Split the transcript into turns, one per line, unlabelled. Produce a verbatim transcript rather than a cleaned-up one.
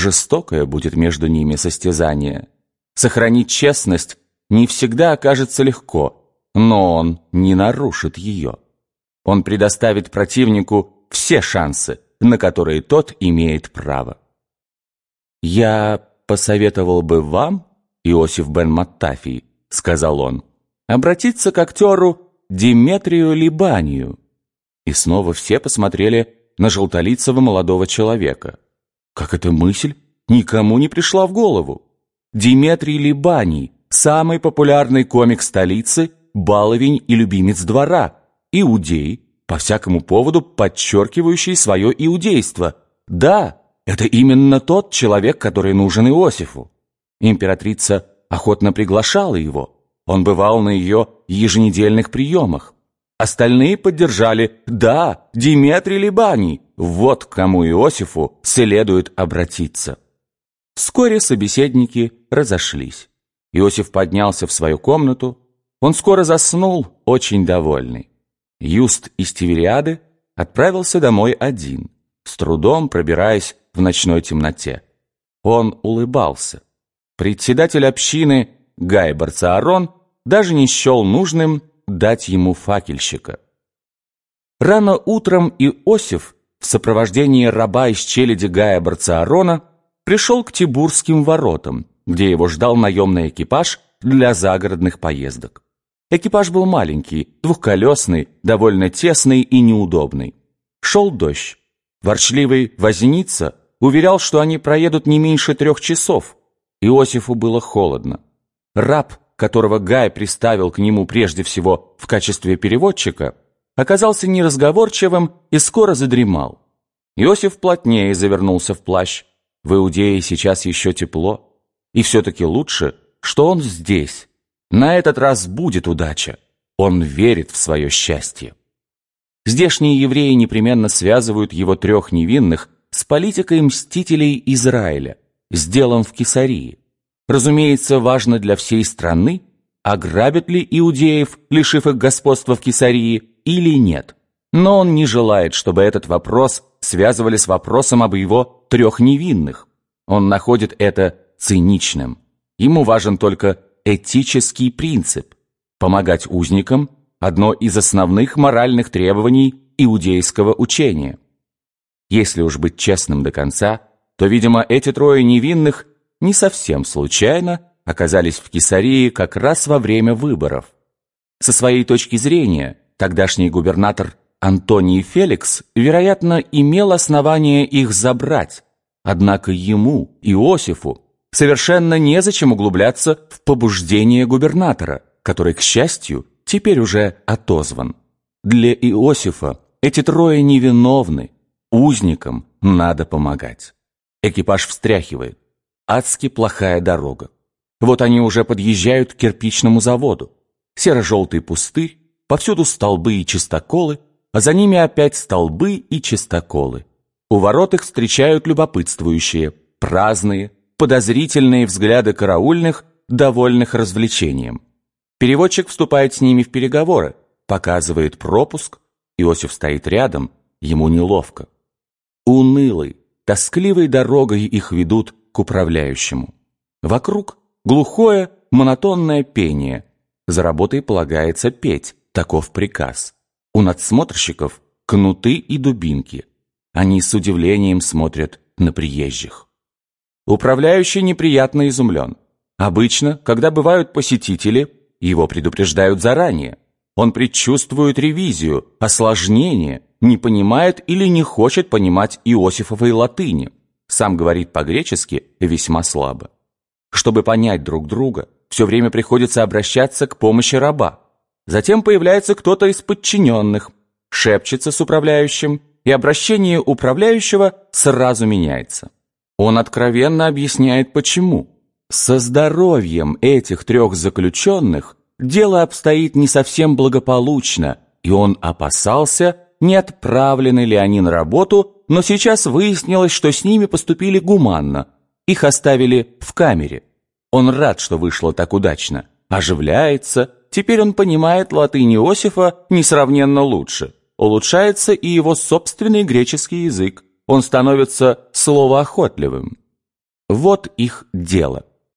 жестокое будет между ними состязание. Сохранить честность не всегда окажется легко, но он не нарушит ее. Он предоставит противнику все шансы, на которые тот имеет право. «Я посоветовал бы вам, Иосиф бен Маттафий, — сказал он, — обратиться к актеру Деметрию Либанию». И снова все посмотрели на желтолицего молодого человека. Как эта мысль никому не пришла в голову? Деметрий Либаний, самый популярный комик столицы, баловень и любимец двора, иудей, по всякому поводу подчеркивающий свое иудейство. Да, это именно тот человек, который нужен Иосифу. Императрица охотно приглашала его. Он бывал на ее еженедельных приемах. Остальные поддержали: да, Деметрий Либаний, вот к кому Иосифу следует обратиться. Вскоре собеседники разошлись. Иосиф поднялся в свою комнату. Он скоро заснул, очень довольный. Юст из Тивериады отправился домой один, с трудом пробираясь в ночной темноте. Он улыбался. Председатель общины Гай Барцаарон даже не счел нужным дать ему факельщика. Рано утром Иосиф в сопровождении раба из челяди Гая Барцаарона пришел к Тибурским воротам, где его ждал наемный экипаж для загородных поездок. Экипаж был маленький, двухколесный, довольно тесный и неудобный. Шел дождь. Ворчливый возница уверял, что они проедут не меньше трех часов. Иосифу было холодно. Раб, которого Гай приставил к нему прежде всего в качестве переводчика, оказался неразговорчивым и скоро задремал. Иосиф плотнее завернулся в плащ. В Иудее сейчас еще тепло. И все-таки лучше, что он здесь. На этот раз будет удача. Он верит в свое счастье. Здешние евреи непременно связывают его трех невинных с политикой мстителей Израиля, с делом в Кесарии. Разумеется, важно для всей страны, ограбят ли иудеев, лишив их господства в Кесарии, или нет. Но он не желает, чтобы этот вопрос связывали с вопросом об его трех невинных. Он находит это циничным. Ему важен только этический принцип. Помогать узникам – одно из основных моральных требований иудейского учения. Если уж быть честным до конца, то, видимо, эти трое невинных не совсем случайно оказались в Кесарии как раз во время выборов. Со своей точки зрения, тогдашний губернатор Антоний Феликс, вероятно, имел основание их забрать, однако ему, Иосифу, совершенно незачем углубляться в побуждение губернатора, который, к счастью, теперь уже отозван. Для Иосифа эти трое невиновны, узникам надо помогать. Экипаж встряхивает. Адски плохая дорога. Вот они уже подъезжают к кирпичному заводу. Серо-желтый пустырь, повсюду столбы и чистоколы, а за ними опять столбы и чистоколы. У ворот их встречают любопытствующие, праздные, подозрительные взгляды караульных, довольных развлечением. Переводчик вступает с ними в переговоры, показывает пропуск. Иосиф стоит рядом, ему неловко. Унылой, тоскливой дорогой их ведут к управляющему. Вокруг глухое, монотонное пение. За работой полагается петь, таков приказ. У надсмотрщиков кнуты и дубинки. Они с удивлением смотрят на приезжих. Управляющий неприятно изумлен. Обычно, когда бывают посетители, его предупреждают заранее. Он предчувствует ревизию, осложнение, не понимает или не хочет понимать иосифовой латыни. Сам говорит по-гречески весьма слабо. Чтобы понять друг друга, все время приходится обращаться к помощи раба. Затем появляется кто-то из подчиненных, шепчется с управляющим, и обращение управляющего сразу меняется. Он откровенно объясняет, почему. Со здоровьем этих трех заключенных дело обстоит не совсем благополучно, и он опасался, не отправлены ли они на работу, но сейчас выяснилось, что с ними поступили гуманно. Их оставили в камере. Он рад, что вышло так удачно. Оживляется. Теперь он понимает латынь Иосифа несравненно лучше. Улучшается и его собственный греческий язык. Он становится словоохотливым. Вот их дело.